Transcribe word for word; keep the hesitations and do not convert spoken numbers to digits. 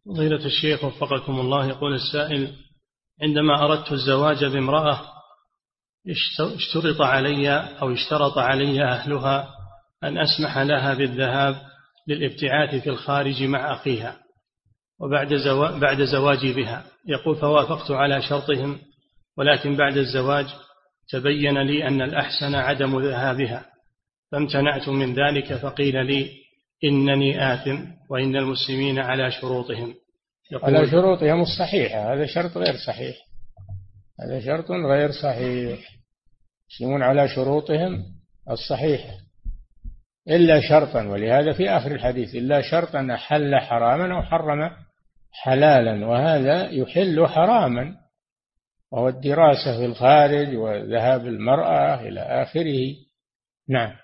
فضيلة الشيخ وفقكم الله، يقول السائل: عندما أردت الزواج بامرأة اشترط علي أو اشترط علي أهلها أن أسمح لها بالذهاب للابتعاث في الخارج مع أخيها وبعد زوا... بعد زواجي بها. يقول: فوافقت على شرطهم، ولكن بعد الزواج تبين لي أن الأحسن عدم ذهابها، فامتنعت من ذلك، فقيل لي إنني آثم وإن المسلمين على شروطهم. على شروطهم الصحيحة، هذا شرط غير صحيح، هذا شرط غير صحيح. يسلمون على شروطهم الصحيحة إلا شرطا، ولهذا في آخر الحديث: إلا شرطا أحل حراما أو حرم حلالا، وهذا يحل حراما، وهو الدراسة في الخارج وذهاب المرأة إلى آخره. نعم.